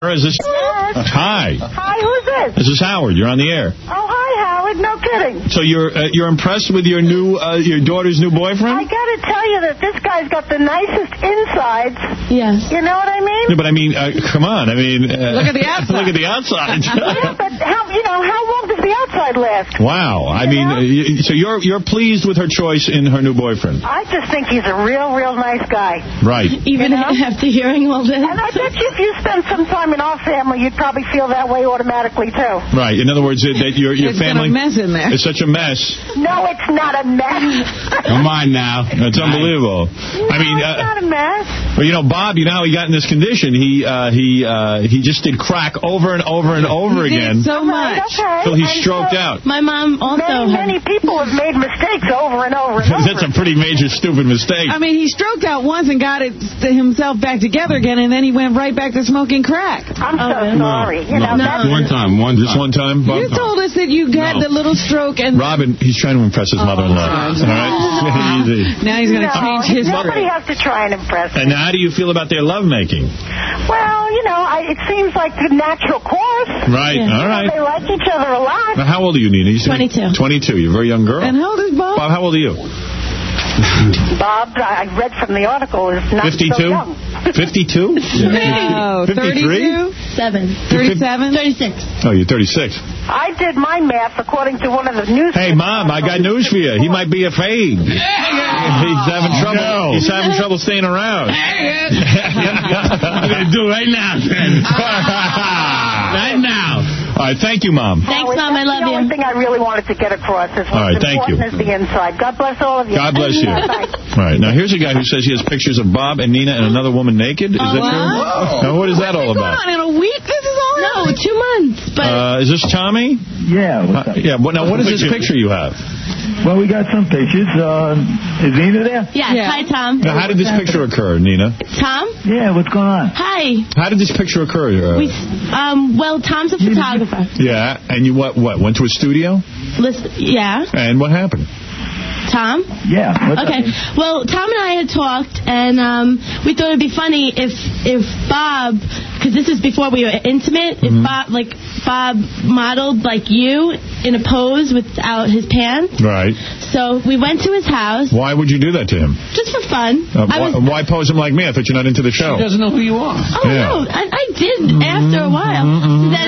Is this? Hi. Hi, who's this? This is Howard. You're on the air. Oh, hi, Howard. No kidding. So you're impressed with your daughter's new boyfriend? I got to tell you that this guy's got the nicest insides. Yes. You know what I mean? No, but I mean, come on. I mean, look at the outside. Look at the outside. Yeah, but how long does the outside last? Wow. I mean, so you're pleased with her choice in her new boyfriend? I just think he's a real nice guy. Right. Even after hearing all this. And I bet you if you spend some time in our family, you'd probably feel that way automatically, too. Right. In other words, that your family... It's a mess in there. It's such a mess. No, it's not a mess. Come on now. It's unbelievable. No, I mean, it's not a mess. Well, Bob, you know how he got in this condition? He just did crack over and over and over again. So much. Okay. Till he stroked out. My mom also... Many people have made mistakes over and over and over. That's a pretty major stupid mistake. I mean, he stroked out once and got himself back together again, and then he went right back to smoking crack. I'm so sorry. One time. Just one time? Bob? You told us that you got the little stroke and... Robin, he's trying to impress his mother-in-law. All right? Easy. Now he's going to change his... Nobody has to try and impress me. And how do you feel about their lovemaking? Well, it seems like the natural course. Right, all right. They like each other a lot. Now, how old are you, Nina? 22. 22. You're a very young girl. And how old is Bob? Bob, how old are you? Bob, I read from the article, is not 52? so young. 52? No, 53? 37. 36. Oh, you're 36. I did my math according to one of the news. Hey, Mom, I got news for you. He might be a fade. He's having trouble. No. He's having trouble staying around. I'm going to do it right now, then. Right now. All right, thank you, Mom. Thanks, Mom. I love you. The only thing I really wanted to get across is what's important is the inside. God bless all of you. God bless you. All right, now here's a guy who says he has pictures of Bob and Nina and another woman naked. Is that true? Now, what is that all about? In a week? This is all... No, 2 months. But is this Tommy? Yeah. What's up? Yeah. Now, what is this picture you have? Well, we got some pictures. Is Nina there? yeah. Hi, Tom. Now, how did this picture occur, Nina? Tom? Yeah, what's going on? Hi. How did this picture occur? Well, Tom's a photographer. Yeah, and you went to a studio? Yeah. And what happened? Tom? Yeah. Okay. Well, Tom and I had talked, and we thought it'd be funny if Bob, because this is before we were intimate, if Bob modeled like you in a pose without his pants. Right. So we went to his house. Why would you do that to him? Just for fun. Why pose him like me? I thought you're not into the show. She doesn't know who you are. Oh, no. I did after a while. Then...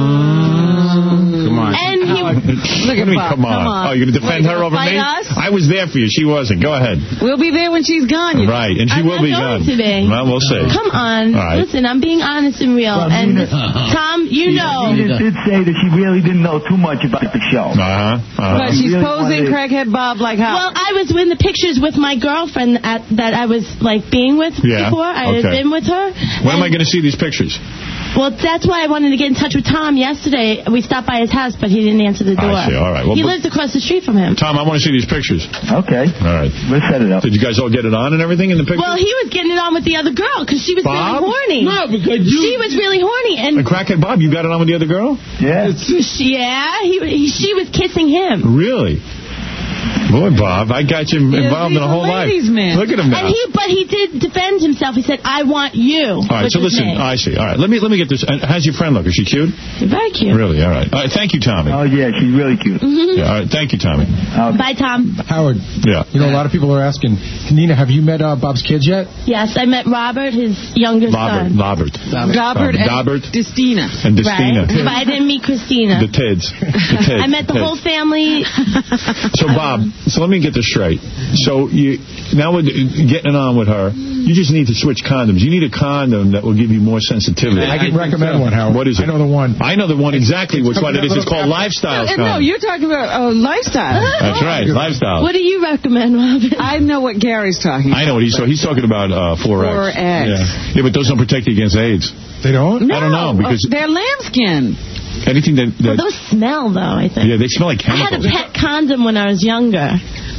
Come on. And he... Look at Bob. Come on. Oh, you're going to defend her over me? Us? I was there for you. She wasn't. Go ahead. We'll be there when she's gone. Right, and she will be gone. Today. Well, we'll see. Come on. All right. Listen, I'm being honest and real. Well, and Nina, Tom, you know. Nina did say that she really didn't know too much about the show. But she's really posing crackhead Bob like how? Well, I was in the pictures with my girlfriend that I was being with before. I had been with her. When am I going to see these pictures? Well, that's why I wanted to get in touch with Tom yesterday. We stopped by his house, but he didn't answer the door. I see. All right. Well, he lives across the street from him. Tom, I want to see these pictures. Okay. All right. We'll set it up. Did you guys all get it on and everything in the picture? Well, he was getting it on with the other girl because she was Bob? really horny. No, because she was really horny. And crackhead Bob, you got it on with the other girl? Yeah. Yeah. She was kissing him. Really? Boy, Bob, I got you involved in a whole life. Man. Look at him now. But he did defend himself. He said, I want you. All right, so listen, I see. All right, let me get this. How's your friend look? Is she cute? Very cute. Really? All right. All right, thank you, Tommy. Oh, yeah, she's really cute. Yeah, all right, thank you, Tommy. Bye, Tom. Howard. Yeah. You know, a lot of people are asking, Nina, have you met Bob's kids yet? Yes, I met Robert, his younger son. Robert and Destina. And Destina. Right. But I didn't meet Christina. The Tids. I met the whole family. So, Bob, let me get this straight. So, now with getting on with her, you just need to switch condoms. You need a condom that will give you more sensitivity. I can recommend one, Howard. What is it? I know the one. I know the one exactly which one it is. It's called Lifestyle condom. No, you're talking about lifestyle. That's right, Lifestyle. What do you recommend, Robin? I know what Gary's talking about. I know what he's talking about 4X. 4X. Yeah, but those don't protect you against AIDS. They don't? No, I don't know, because they're lambskin. Anything that those smell, though, I think. Yeah, they smell like chemicals. I had a pet condom when I was younger.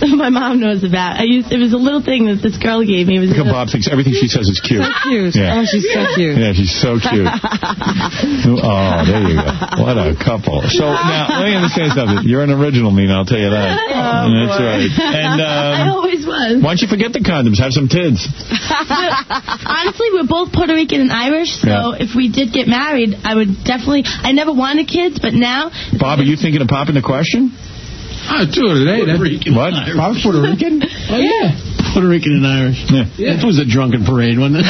my mom knows about. It was a little thing that this girl gave me. It was Look how Bob thinks everything she says is cute. So cute. Yeah. Oh, she's so cute. Yeah, she's so cute. Oh, there you go. What a couple. So now, let me understand something. You're an original, Nina, I'll tell you that. That's right. And I always was. why don't you forget the condoms? Have some kids. Honestly, we're both Puerto Rican and Irish, so if we did get married, I would definitely... I never wanted kids, but now... Bob, are you thinking of popping the question? Oh, sure, Puerto Rican. What? Bob's Puerto Rican? Oh, yeah. Puerto Rican and Irish. Yeah. It was a drunken parade, wasn't it?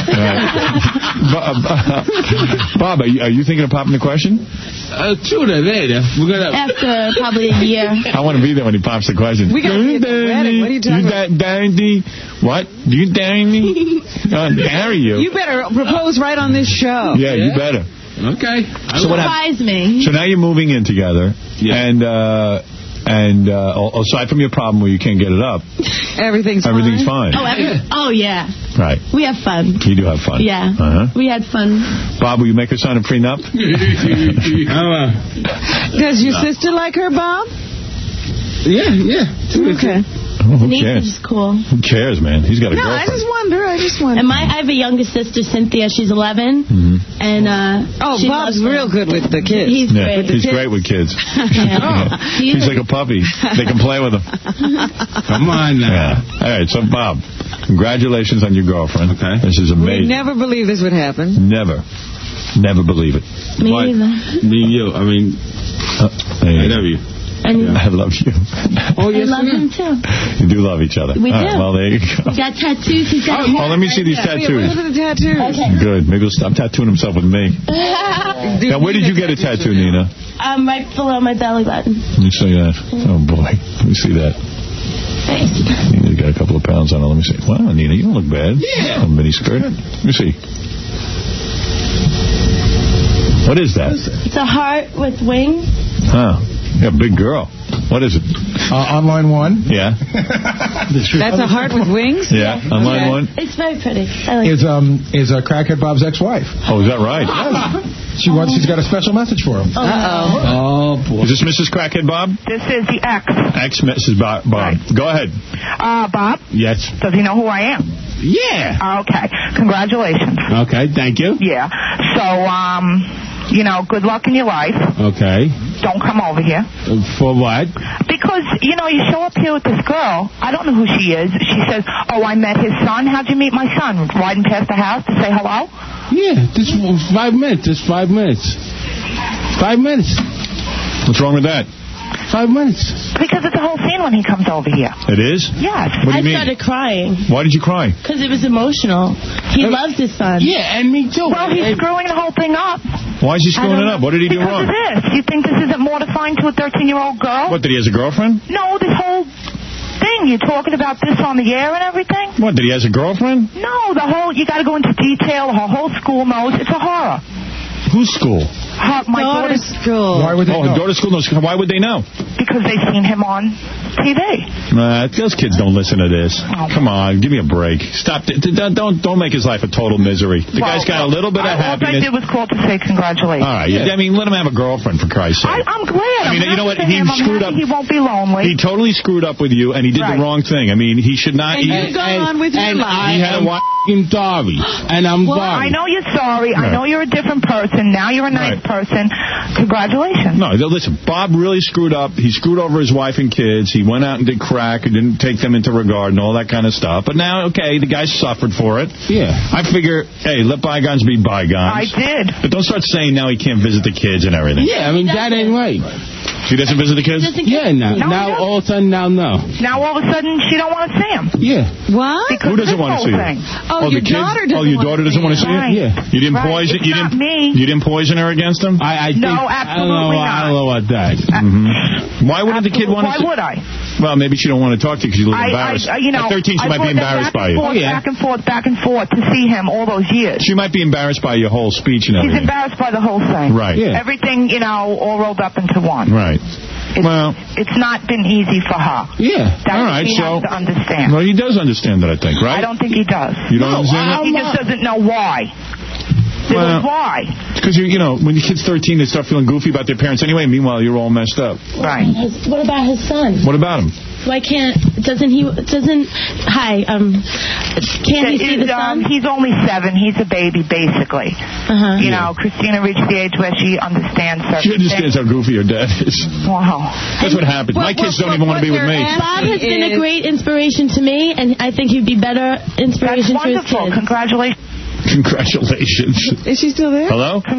Bob, are you thinking of popping the question? Sure, later. We're gonna... After probably a year. I want to be there when he pops the question. We got to be at the wedding. What are you talking about? What? Do you dare me? Marry you. You better propose right on this show. Yeah, you better. Okay. So what Surprise me. So now you're moving in together, and aside from your problem where you can't get it up, Everything's fine. Oh, yeah. Right. We have fun. You do have fun. Yeah. Uh-huh. We had fun. Bob, will you make her sign a prenup? Does your sister like her, Bob? Yeah. Okay. Who Denise cares? is cool. Who cares, man? He's got a No, I girlfriend. just wonder. And I have a younger sister, Cynthia. She's 11. And she Bob's loves her. real good with the kids. He's great. He's great with kids. He's like a puppy. They can play with him. Come on now. Yeah. All right, so Bob, congratulations on your girlfriend. Okay. This is We amazing. never believed this would happen. Never believe it. Me either. Me and you. I mean, I love you. And I love you. I love him, too. You do love each other. We All do. right, well, there you go. He's got tattoos. He's got Oh, let me see these Look tattoos. at the tattoos. Okay. Good. Maybe he'll stop tattooing himself with me. Now, where did you get a tattoo, Nina? Right below my belly button. Let me see that. Oh, boy. Let me see that. Nina's got a couple of pounds on her. Let me see. Wow, Nina, you don't look bad. Yeah. A mini skirt. Let me see. What is that? It's a heart with wings. Huh. Yeah, big girl. What is it? On line one. Yeah. That's a heart with wings? Yeah. On line one. It's very pretty. I like Is Crackhead Bob's ex-wife. Oh, is that right? She's got a special message for him. Oh, boy. Is this Mrs. Crackhead Bob? This is the ex. Ex-Mrs. Bob. Right. Go ahead. Bob? Yes. Does he know who I am? Yeah. Okay. Congratulations. Okay, thank you. Yeah. So, good luck in your life. Okay. Don't come over here. For what? Because, you show up here with this girl. I don't know who she is. She says, I met his son. How'd you meet my son? Riding past the house to say hello? Yeah, just 5 minutes. Just 5 minutes. 5 minutes. What's wrong with that? 5 minutes. Because it's a whole scene when he comes over here. It is? Yes. What do you mean? I started crying. Why did you cry? Because it was emotional. He loves his son. Yeah, and me too. Well, he's screwing the whole thing up. Why is he screwing it up? What did he do wrong? Because of this. You think this isn't mortifying to a 13-year-old girl? What, did he has a girlfriend? No, this whole thing. You're talking about this on the air and everything? What, did he has a girlfriend? No, you got to go into detail. Her whole school knows. It's a horror. Whose school? My daughter's school. Why would they know? Her daughter's school knows. Why would they know? Because they've seen him on TV. Those kids don't listen to this. Oh. Come on, give me a break. Stop. Don't make his life a total misery. The guy's got a little bit of happiness. All I did was call to say congratulations. All right. Yeah. I mean, let him have a girlfriend, for Christ's sake. I'm glad. I mean, you know what? He screwed up. He won't be lonely. He totally screwed up with you, and he did the wrong thing. I mean, he should not. And you go on with your life. I am sorry. And I'm sorry. I know you're sorry. I know you're a different person. Now you're a nice person. Congratulations. No, listen, Bob really screwed up. He screwed over his wife and kids. He went out and did crack and didn't take them into regard and all that kind of stuff. But now, okay, the guy suffered for it. Yeah. I figure, hey, let bygones be bygones. I did. But don't start saying now he can't visit the kids and everything. Yeah, I mean, that ain't right. He doesn't visit the kids? Yeah, now all of a sudden, now no. Now all of a sudden she don't want to see him. Yeah. What? Because who doesn't want to see him? Oh, your daughter doesn't your daughter doesn't want to see him? Right. Yeah. You didn't Right. poison. It's not me. You didn't poison her against him? I think, No, absolutely not. I don't know about that. Why wouldn't the kid want to? Why would I? Well, maybe she don't want to talk to you because she's a little embarrassed. At 13, she might be embarrassed by you. Back and forth to see him all those years. She might be embarrassed by your whole speech and She's everything. embarrassed by the whole thing. Right. Yeah. Everything, all rolled up into one. Right. It's not been easy for her. Yeah. That All right, he so has to understand. Well, he does understand that, I think, right? I don't think he does. You don't understand that? He just doesn't know why. Why? Because, when your kid's 13, they start feeling goofy about their parents anyway. Meanwhile, you're all messed up. Right. What about his son? What about him? Why can't he see the son? He's only 7. He's a baby, basically. Christina reached the age where she understands certain She understands how goofy her dad is. Wow. That's what happens. My kids don't even want to be with me. Bob has been a great inspiration to me, and I think he'd be better inspiration to his kids. Congratulations. Congratulations. Is she still there? Hello?